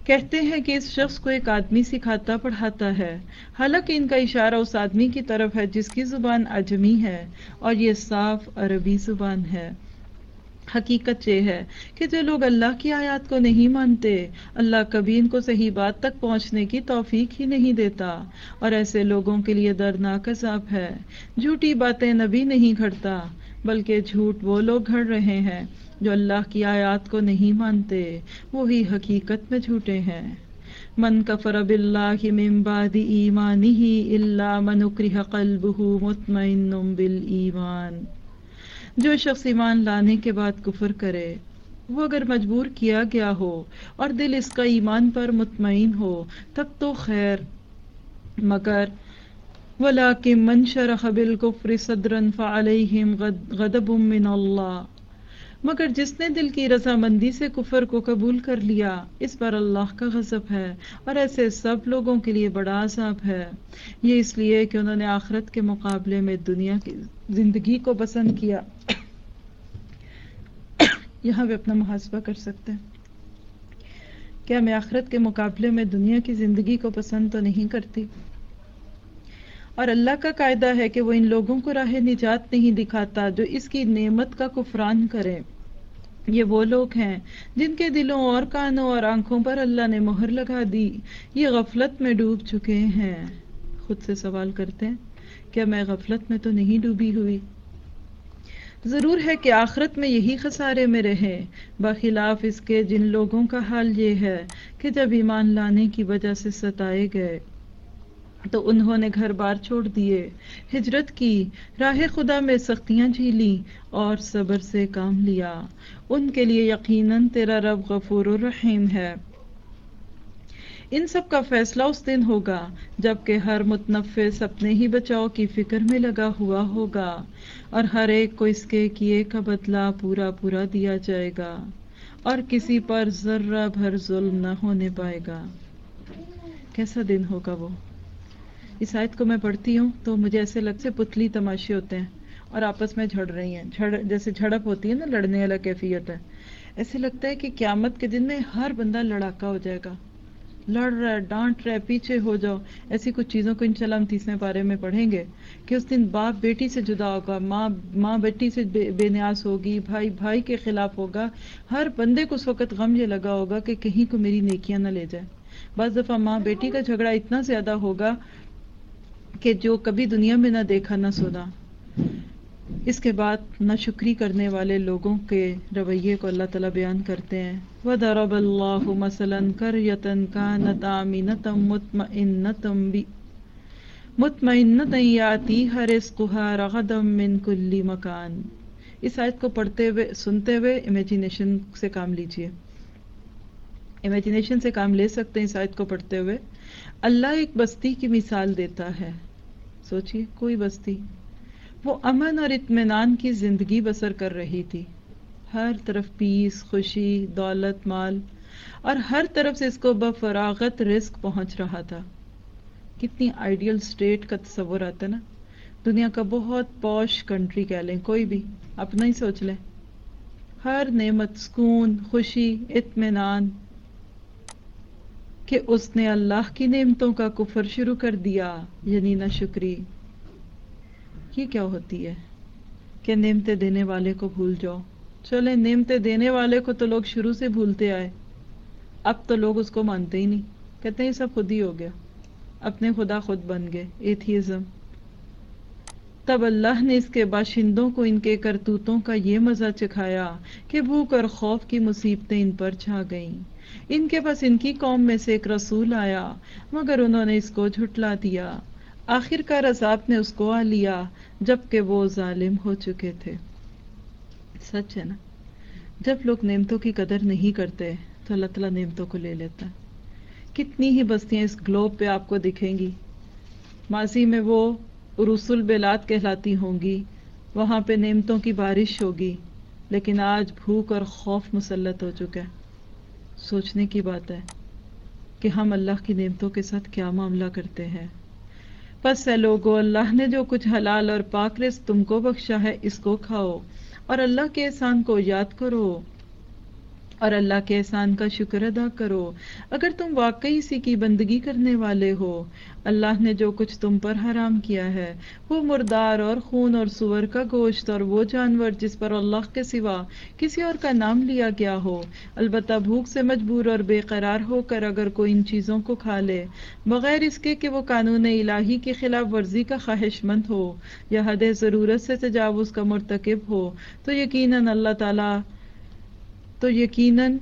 کہتے ہیں کہ اس شخص کو ایک آدمی سکھاتا پڑھاتا ہے، حالانکہ ان کا اشارہ اس آدمی کی طرف ہے جس کی زبان عجمی ہے اور یہ صاف عربی زبان ہے۔ حقیقت یہ ہے کہ جو لوگ اللہ کی آیات کو نہیں مانتے، اللہ کبھی ان کو صحیح بات تک پہنچنے کی توفیق ہی نہیں دیتا، اور ایسے لوگوں کے لیے دردناک عذاب ہے۔ جھوٹی باتیں نبی نہیں گھڑتا، بلکہ جھوٹ وہ لوگ گھڑ رہے ہیں جو اللہ کی آیات کو نہیں مانتے، وہی حقیقت میں جھوٹے ہیں۔ من کفر باللہ من بعد ایمانہ الا من اکرہ قلبہ مطمئن بالایمان، جو شخص ایمان لانے کے بعد کفر کرے، وہ اگر مجبور کیا گیا ہو اور دل اس کا ایمان پر مطمئن ہو تب تو خیر، مگر وَلَٰكِن مَّن شَرَحَ بِالْكُفْرِ صَدْرًا فَعَلَيْهِمْ غَضَبٌ مِّنَ اللَّهِ، مگر جس نے دل کی رضامندی سے کفر کو قبول کر لیا، اس پر اللہ کا غضب ہے، اور ایسے سب لوگوں کے لیے بڑا عذاب ہے۔ یہ اس لیے کہ انہوں نے آخرت کے مقابلے میں دنیا کی زندگی کو پسند کیا۔ یہاں پہ اپنا محاسبہ کر سکتے ہیں، کیا میں آخرت کے مقابلے میں دنیا کی زندگی کو پسند تو نہیں کرتی؟ اور اللہ کا قاعدہ ہے کہ وہ ان لوگوں کو راہ نجات نہیں دکھاتا جو اس کی نعمت کا کفران کریں۔ یہ وہ لوگ ہیں جن کے دلوں اور کانوں اور آنکھوں پر اللہ نے مہر لگا دی، یہ غفلت میں ڈوب چکے ہیں۔ خود سے سوال کرتے ہیں، کیا میں غفلت میں تو نہیں ڈوبی ہوئی؟ ضرور ہے کہ آخرت میں یہی خسارے میں رہے، بخلاف اس کے جن لوگوں کا حال یہ ہے کہ جب ایمان لانے کی وجہ سے ستائے گئے تو انہوں نے گھر بار چھوڑ دیے، ہجرت کی، راہ خدا میں سختیاں جھیلی اور صبر سے کام لیا، ان کے لیے یقیناً تیرا رب غفور الرحیم ہے۔ ان سب کا فیصلہ اس دن ہوگا جبکہ ہر متنفس اپنے ہی بچاؤ کی فکر میں لگا ہوا ہوگا، اور ہر ایک کو اس کے کیے کا بدلہ پورا پورا دیا جائے گا، اور کسی پر ذرہ بھر ظلم نہ ہونے پائے گا۔ کیسا دن ہوگا وہ؟ اس آیت کو میں پڑھتی ہوں تو مجھے ایسے لگتے سے پتلی تماشے ہوتے ہیں اور آپس میں جھڑ رہی ہیں، جھڑ جیسے جھڑپ ہوتی ہے نا، لڑنے والا کیفیت ہے۔ ایسے لگتا ہے کہ قیامت کے دن میں ہر بندہ لڑاکا ہو جائے گا، لڑ رہا ہے، ڈانٹ رہا ہے، پیچھے ہو جاؤ۔ ایسی کچھ چیزوں کو انشاءاللہ ہم تیسرے پارے میں پڑھیں گے کہ اس دن باپ بیٹی سے جدا ہوگا، ماں ماں بیٹی سے بے, بے نیاز ہوگی، بھائی بھائی کے خلاف ہوگا۔ ہر بندے کو اس وقت غم یہ لگا ہوگا کہ کہیں کو میری نیکیاں نہ لے جائے۔ بعض دفعہ ماں بیٹی کا جھگڑا اتنا زیادہ ہوگا کہ جو کبھی دنیا میں نہ دیکھا نہ سنا۔ اس کے بعد ناشکری کرنے والے لوگوں کے رویے کو اللہ تعالیٰ بیان کرتے ہیں۔ وَضَرَبَ اللَّهُ مَثَلًا قَرْيَةً كَانَتْ آمِنَةً مُطْمَئِنَّةً مُطْمَئِنَّةً يَأْتِيهَا رِزْقُهَا رَغَدًا مِّن كُلِّ مَكَانٍ۔ اس آیت کو پڑھتے ہوئے سنتے ہوئے امیجینیشن سے کام لیجئے، امیجینیشن سے کام لے سکتے ہیں۔ اس آیت کو پڑھتے ہوئے اللہ ایک بستی کی مثال دیتا ہے۔ سوچئے، کوئی بستی وہ امن اور اطمینان کی زندگی بسر کر رہی تھی، ہر طرف پیس، خوشی، دولت، مال، اور ہر طرف سے اس کو بفراغت رزق پہنچ رہا تھا۔ کتنی آئیڈیل سٹیٹ کا تصور آتا ہے نا، دنیا کا بہت پوش کنٹری کہہ لیں، کوئی بھی اپنا ہی سوچ لیں، ہر نعمت، سکون، خوشی، اطمینان، کہ اس نے اللہ کی نعمتوں کا کفر شروع کر دیا، یعنی ناشکری۔ یہ کیا ہوتی ہے کہ نعمتیں دینے والے کو بھول جاؤ؟ چلیں، نعمتیں دینے والے کو تو لوگ شروع سے بھولتے آئے، اب تو لوگ اس کو مانتے ہی نہیں، کہتے ہیں یہ سب خود ہی ہو گیا، اپنے خدا خود بن گئے، ایتھیزم۔ تب اللہ نے اس کے باشندوں کو ان کے کرتوتوں کا یہ مزہ چکھایا کہ بھوک اور خوف کی مصیبتیں ان پر چھا گئیں۔ ان کے پاس ان کی قوم میں سے ایک رسول آیا، مگر انہوں نے اس کو جھٹلا دیا۔ آخر کار عذاب نے اس کو آ لیا جبکہ وہ ظالم ہو چکے تھے۔ سچ ہے نا، جب لوگ نعمتوں کی قدر نہیں کرتے تو اللہ تعالیٰ نعمتوں کو لے لیتا ہے۔ کتنی ہی بستیاں اس گلوب پہ آپ کو دکھیں گی، ماضی میں وہ عروس البلاد کہلاتی ہوں گی، وہاں پہ نعمتوں کی بارش ہوگی، لیکن آج بھوک اور خوف مسلط ہو چکا ہے۔ سوچنے کی بات ہے کہ ہم اللہ کی نعمتوں کے ساتھ کیا معاملہ کرتے ہیں۔ پس اے لوگو، اللہ نے جو کچھ حلال اور پاک رزق تم کو بخشا ہے اس کو کھاؤ، اور اللہ کے احسان کو یاد کرو، اور اللہ کے احسان کا شکر ادا کرو اگر تم واقعی اسی کی بندگی کرنے والے ہو۔ اللہ نے جو کچھ تم پر حرام کیا ہے وہ مردار اور خون اور سور کا گوشت اور وہ جانور جس پر اللہ کے سوا کسی اور کا نام لیا گیا ہو، البتہ بھوک سے مجبور اور بے قرار ہو کر اگر کوئی ان چیزوں کو کھا لے بغیر اس کے کہ وہ قانون الہی کی خلاف ورزی کا خواہش مند ہو یا حد ضرورت سے تجاوز کا مرتکب ہو، تو یقیناً اللہ تعالیٰ تو یقیناً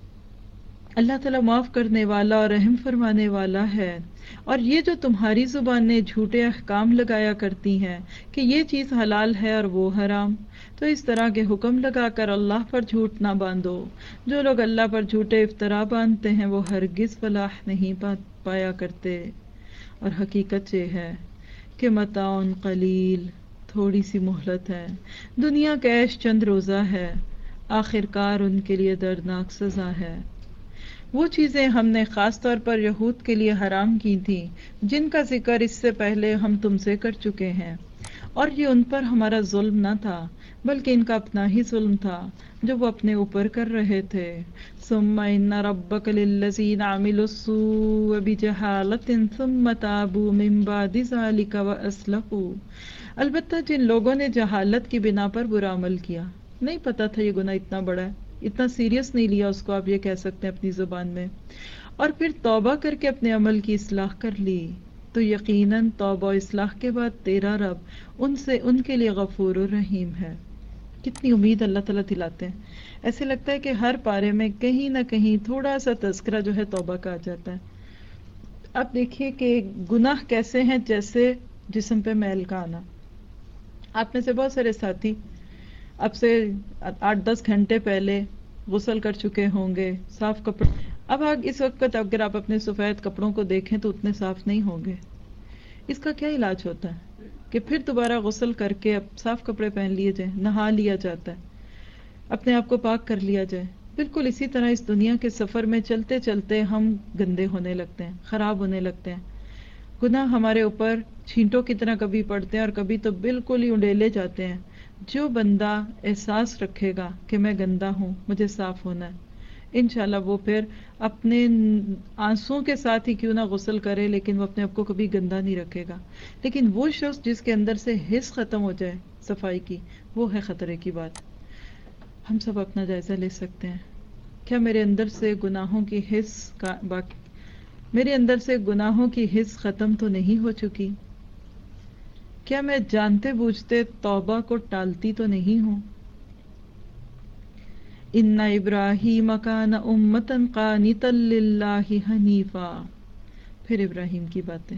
اللہ تعالیٰ معاف کرنے والا اور رحم فرمانے والا ہے۔ اور یہ جو تمہاری زبانیں جھوٹے احکام لگایا کرتی ہیں کہ یہ چیز حلال ہے اور وہ حرام، تو اس طرح کے حکم لگا کر اللہ پر جھوٹ نہ باندھو۔ جو لوگ اللہ پر جھوٹے افطرا باندھتے ہیں وہ ہرگز فلاح نہیں پا پایا کرتے۔ اور حقیقت یہ ہے کہ متاع قلیل، تھوڑی سی مہلت ہے، دنیا کا عیش چند روزہ ہے، آخر کار ان کے لیے دردناک سزا ہے۔ وہ چیزیں ہم نے خاص طور پر یہود کے لیے حرام کی تھیں جن کا ذکر اس سے پہلے ہم تم سے کر چکے ہیں، اور یہ ان پر ہمارا ظلم نہ تھا بلکہ ان کا اپنا ہی ظلم تھا جو وہ اپنے اوپر کر رہے تھے۔ ثم ان ربک للذین عملوا السوء بجہالۃ ثم تابوا من بعد ذلک واصلحوا، البتہ جن لوگوں نے جہالت کی بنا پر برا عمل کیا، نہیں پتا تھا یہ گناہ اتنا بڑا ہے، اتنا سیریس نہیں لیا اس کو، آپ یہ کہہ سکتے ہیں اپنی زبان میں، اور پھر توبہ کر کے اپنے عمل کی اصلاح کر لی، تو یقیناً توبہ و اصلاح کے بعد تیرا رب ان سے ان کے لیے غفور الرحیم ہے۔ کتنی امید اللہ تعالیٰ دلاتے ہیں۔ ایسے لگتا ہے کہ ہر پارے میں کہیں نہ کہیں تھوڑا سا تذکرہ جو ہے توبہ کا آ جاتا ہے۔ اب دیکھیے کہ گناہ کیسے ہیں، جیسے جسم پہ میل کا آنا۔ آپ میں سے بہت سارے ساتھی اب سے آٹھ دس گھنٹے پہلے غسل کر چکے ہوں گے، صاف کپڑے، اب آگ اس وقت اگر آپ اپنے سفید کپڑوں کو دیکھیں تو اتنے صاف نہیں ہوں گے۔ اس کا کیا علاج ہوتا ہے کہ پھر دوبارہ غسل کر کے اب صاف کپڑے پہن لیے جائیں، نہا لیا جاتا ہے، اپنے آپ کو پاک کر لیا جائے۔ بالکل اسی طرح اس دنیا کے سفر میں چلتے چلتے ہم گندے ہونے لگتے ہیں، خراب ہونے لگتے ہیں۔ گناہ ہمارے اوپر چھینٹوں کی طرح کبھی پڑتے ہیں اور کبھی تو بالکل ہی اڈیلے جاتے ہیں۔ جو بندہ احساس رکھے گا کہ میں گندا ہوں، مجھے صاف ہونا ہے، انشاءاللہ وہ پھر اپنے آنسوں کے ساتھ ہی کیوں نہ غسل کرے لیکن وہ اپنے آپ کو کبھی گندا نہیں رکھے گا۔ لیکن وہ شخص جس کے اندر سے حس ختم ہو جائے صفائی کی، وہ ہے خطرے کی بات۔ ہم سب اپنا جائزہ لے سکتے ہیں، کیا میرے اندر سے گناہوں کی حس کا باقی میرے اندر سے گناہوں کی حس ختم تو نہیں ہو چکی؟ کیا میں جانتے بوجھتے توبہ کو ٹالتی تو نہیں ہوں؟ ان ابراہیم کان امۃ قانتا للہ حنیفا، پھر ابراہیم کی باتیں۔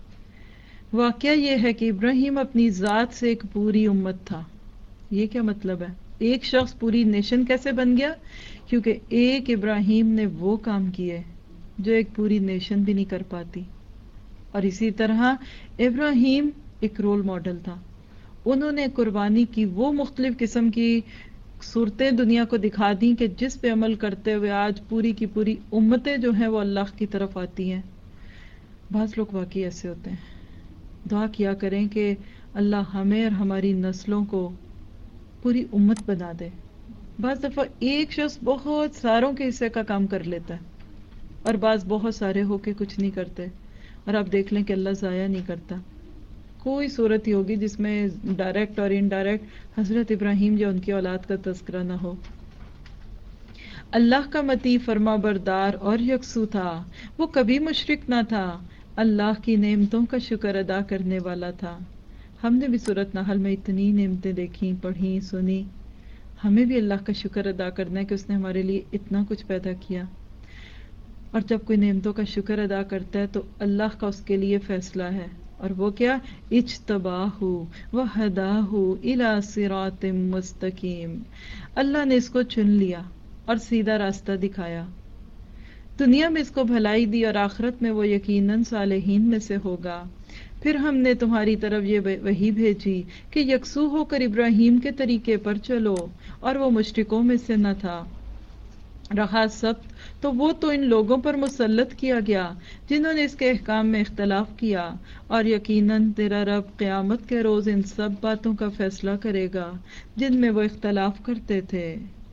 واقعہ یہ ہے کہ ابراہیم اپنی ذات سے ایک پوری امت تھا۔ یہ کیا مطلب ہے؟ ایک شخص پوری نیشن کیسے بن گیا؟ کیونکہ ایک ابراہیم نے وہ کام کیے جو ایک پوری نیشن بھی نہیں کر پاتی۔ اور اسی طرح ابراہیم ایک رول ماڈل تھا، انہوں نے قربانی کی وہ مختلف قسم کی صورتیں دنیا کو دکھا دیں کہ جس پہ عمل کرتے ہوئے آج پوری کی پوری امتیں جو ہیں وہ اللہ کی طرف آتی ہیں۔ بعض لوگ واقعی ایسے ہوتے ہیں، دعا کیا کریں کہ اللہ ہمیں اور ہماری نسلوں کو پوری امت بنا دے۔ بعض دفعہ ایک شخص بہت ساروں کے حصے کا کام کر لیتا ہے اور بعض بہت سارے ہو کے کچھ نہیں کرتے، اور آپ دیکھ لیں کہ اللہ ضائع نہیں کرتا۔ کوئی صورت ہی ہوگی جس میں ڈائریکٹ اور انڈائریکٹ حضرت ابراہیم یا ان کی اولاد کا تذکرہ نہ ہو۔ اللہ کا مطیع فرما بردار اور یکسو تھا، وہ کبھی مشرک نہ تھا، اللہ کی نعمتوں کا شکر ادا کرنے والا تھا۔ ہم نے بھی سورۃ نحل میں اتنی نعمتیں دیکھیں، پڑھی، سنی، ہمیں بھی اللہ کا شکر ادا کرنا ہے کہ اس نے ہمارے لیے اتنا کچھ پیدا کیا۔ اور جب کوئی نعمتوں کا شکر ادا کرتا ہے تو اللہ کا اس کے لیے فیصلہ ہے، اور وہ کیا؟ اجتباہ وہداہ الی صراط مستقیم، اللہ نے اس کو چن لیا اور سیدھا راستہ دکھایا۔ دنیا میں اس کو بھلائی دی اور آخرت میں وہ یقیناً صالحین میں سے ہوگا۔ پھر ہم نے تمہاری طرف یہ وحی بھیجی کہ یکسو ہو کر ابراہیم کے طریقے پر چلو، اور وہ مشرکوں میں سے نہ تھا۔ رہا سبت تو وہ تو ان لوگوں پر مسلط کیا گیا جنہوں نے اس کے احکام میں اختلاف کیا، اور یقیناً تیرا رب قیامت کے روز ان سب باتوں کا فیصلہ کرے گا جن میں وہ اختلاف کرتے تھے۔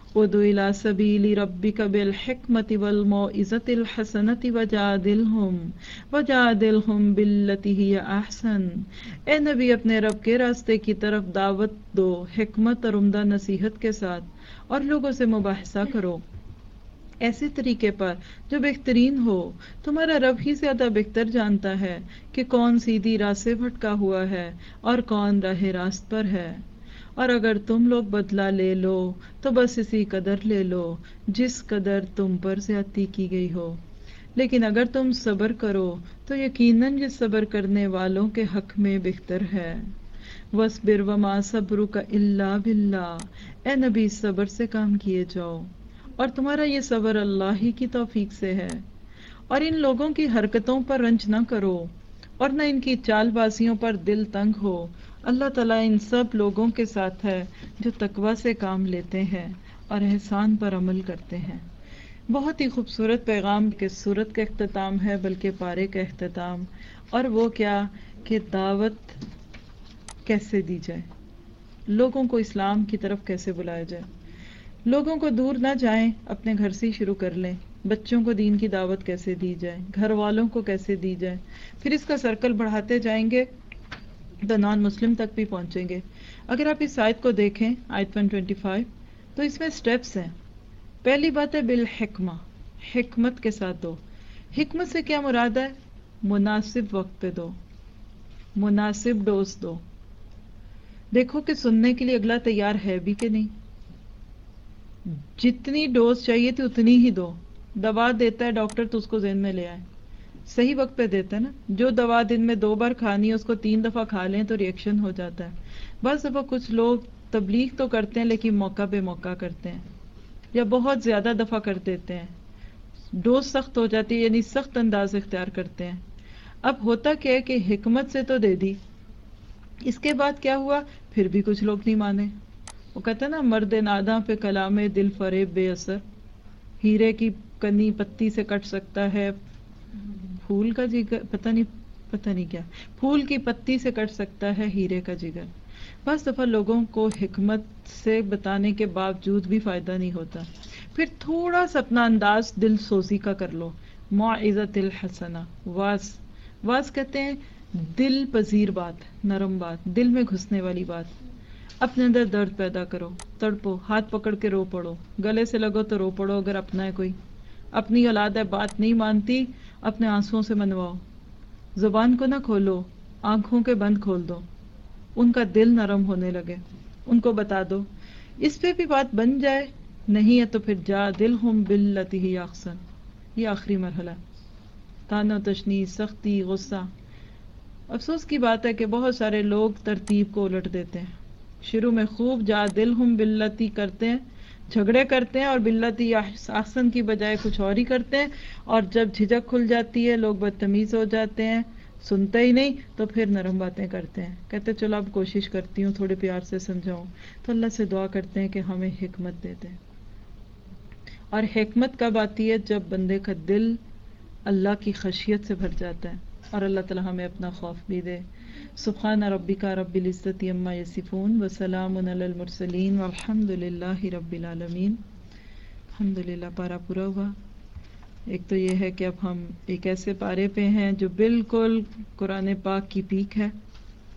ادع الی سبیل ربک بالحکمۃ والموعظۃ الحسنۃ وجادلہم وجادلہم باللتی ہی احسن۔ اے نبی اپنے رب کے راستے کی طرف دعوت دو حکمت اور عمدہ نصیحت کے ساتھ، اور لوگوں سے مباحثہ کرو ایسے طریقے پر جو بہترین ہو۔ تمہارا رب ہی زیادہ بہتر جانتا ہے کہ کون سیدھی راہ سے بھٹکا ہوا ہے اور کون راہ راست پر ہے۔ اور اگر تم لوگ بدلہ لے لو تو بس اسی قدر لے لو جس قدر تم پر زیادتی کی گئی ہو، لیکن اگر تم صبر کرو تو یقیناً یہ صبر کرنے والوں کے حق میں بہتر ہے۔ وَاصْبِرْ وَمَا صَبْرُكَ إِلَّا بِاللَّهِ، اے نبی صبر سے کام کیے جاؤ، اور تمہارا یہ صبر اللہ ہی کی توفیق سے ہے۔ اور ان لوگوں کی حرکتوں پر رنج نہ کرو اور نہ ان کی چال بازیوں پر دل تنگ ہو۔ اللہ تعالیٰ ان سب لوگوں کے ساتھ ہے جو تقوی سے کام لیتے ہیں اور احسان پر عمل کرتے ہیں۔ بہت ہی خوبصورت پیغام کے سورت کا اختتام ہے، بلکہ پارے کا اختتام، اور وہ کیا کہ دعوت کیسے دی جائے، لوگوں کو اسلام کی طرف کیسے بلایا جائے۔ لوگوں کو دور نہ جائیں، اپنے گھر سے ہی شروع کر لیں۔ بچوں کو دین کی دعوت کیسے دی جائے، گھر والوں کو کیسے دی جائے، پھر اس کا سرکل بڑھاتے جائیں گے تو نان مسلم تک بھی پہنچیں گے۔ اگر آپ اس آیت کو دیکھیں، آیت ایک سو پچیس، تو اس میں سٹیپس ہیں۔ پہلی بات ہے بالحکمہ، حکمت کے ساتھ دو۔ حکمت سے کیا مراد ہے؟ مناسب وقت پہ دو، مناسب ڈوز دو۔ دیکھو کہ سننے کے لیے اگلا تیار ہے بھی کہ نہیں۔ جتنی ڈوز چاہیے تھی اتنی ہی دو۔ دوا دیتا ہے ڈاکٹر تو اس کو ذہن میں لے آئے، صحیح وقت پہ دیتا ہے نا۔ جو دوا دن میں دو بار کھانی ہے اس کو تین دفعہ کھا لیں تو ریئیکشن ہو جاتا ہے۔ بس دفعہ کچھ لوگ تبلیغ تو کرتے ہیں لیکن موقع پہ موقع کرتے ہیں، یا بہت زیادہ دفعہ کر دیتے ہیں، ڈوز سخت ہو جاتی ہے، یعنی سخت انداز اختیار کرتے ہیں۔ اب ہوتا کیا ہے کہ حکمت سے تو دے دی، اس کے بعد کیا ہوا؟ پھر بھی کچھ لوگ نہیں مانے۔ وہ کہتے ہیں نا، مرد ناداں پہ کلام دل فریب بے اثر۔ ہیرے کی کنی پتی سے کٹ سکتا ہے، پھول کا جگر پتہ نہیں پتہ نہیں کیا پھول کی پتی سے کٹ سکتا ہے ہیرے کا جگر۔ بس دفعہ لوگوں کو حکمت سے بتانے کے باوجود بھی فائدہ نہیں ہوتا، پھر تھوڑا سا اپنا انداز دل سوزی کا کر لو۔ موعظۃ الحسنہ، واز واز کہتے ہیں دل پذیر بات، نرم بات، دل میں گھسنے والی بات۔ اپنے اندر درد پیدا کرو، تڑپو، ہاتھ پکڑ کے رو پڑو، گلے سے لگو تو رو پڑو۔ اگر اپنا ہے کوئی، اپنی اولاد ہے بات نہیں مانتی، اپنے آنسوؤں سے منواؤ۔ زبان کو نہ کھولو، آنکھوں کے بند کھول دو، ان کا دل نرم ہونے لگے، ان کو بتا دو۔ اس پہ بھی بات بن جائے، نہیں ہے تو پھر جا دل ہم باللتی ہی احسن، یہ آخری مرحلہ۔ طعن و تشنیع، سختی، غصہ۔ افسوس کی بات ہے کہ بہت سارے لوگ ترتیب کو الٹ دیتے ہیں۔ شروع میں خوب جا دل ہم باللتی کرتے ہیں، جھگڑے کرتے ہیں، اور باللتی احسن کی بجائے کچھ اور ہی کرتے ہیں، اور جب جھجک کھل جاتی ہے لوگ بدتمیز ہو جاتے ہیں، سنتے ہی نہیں تو پھر نرم باتیں کرتے ہیں، کہتے چلو اب کوشش کرتی ہوں تھوڑے پیار سے سمجھاؤں۔ تو اللہ سے دعا کرتے ہیں کہ ہمیں حکمت دے دیں۔ اور حکمت کب آتی ہے؟ جب بندے کا دل اللہ کی خشیت سے بھر جاتا ہے، اور اللہ تعالی ہمیں اپنا خوف بھی دے۔ سبحان ربک رب العزت عما یصفون وسلام علی المرسلین والحمد للہ رب العالمین۔ الحمدللہ پارہ پورا ہوا۔ ایک تو یہ ہے کہ اب ہم ایک ایسے پارے پہ ہیں جو بالکل قرآن پاک کی پیک ہے۔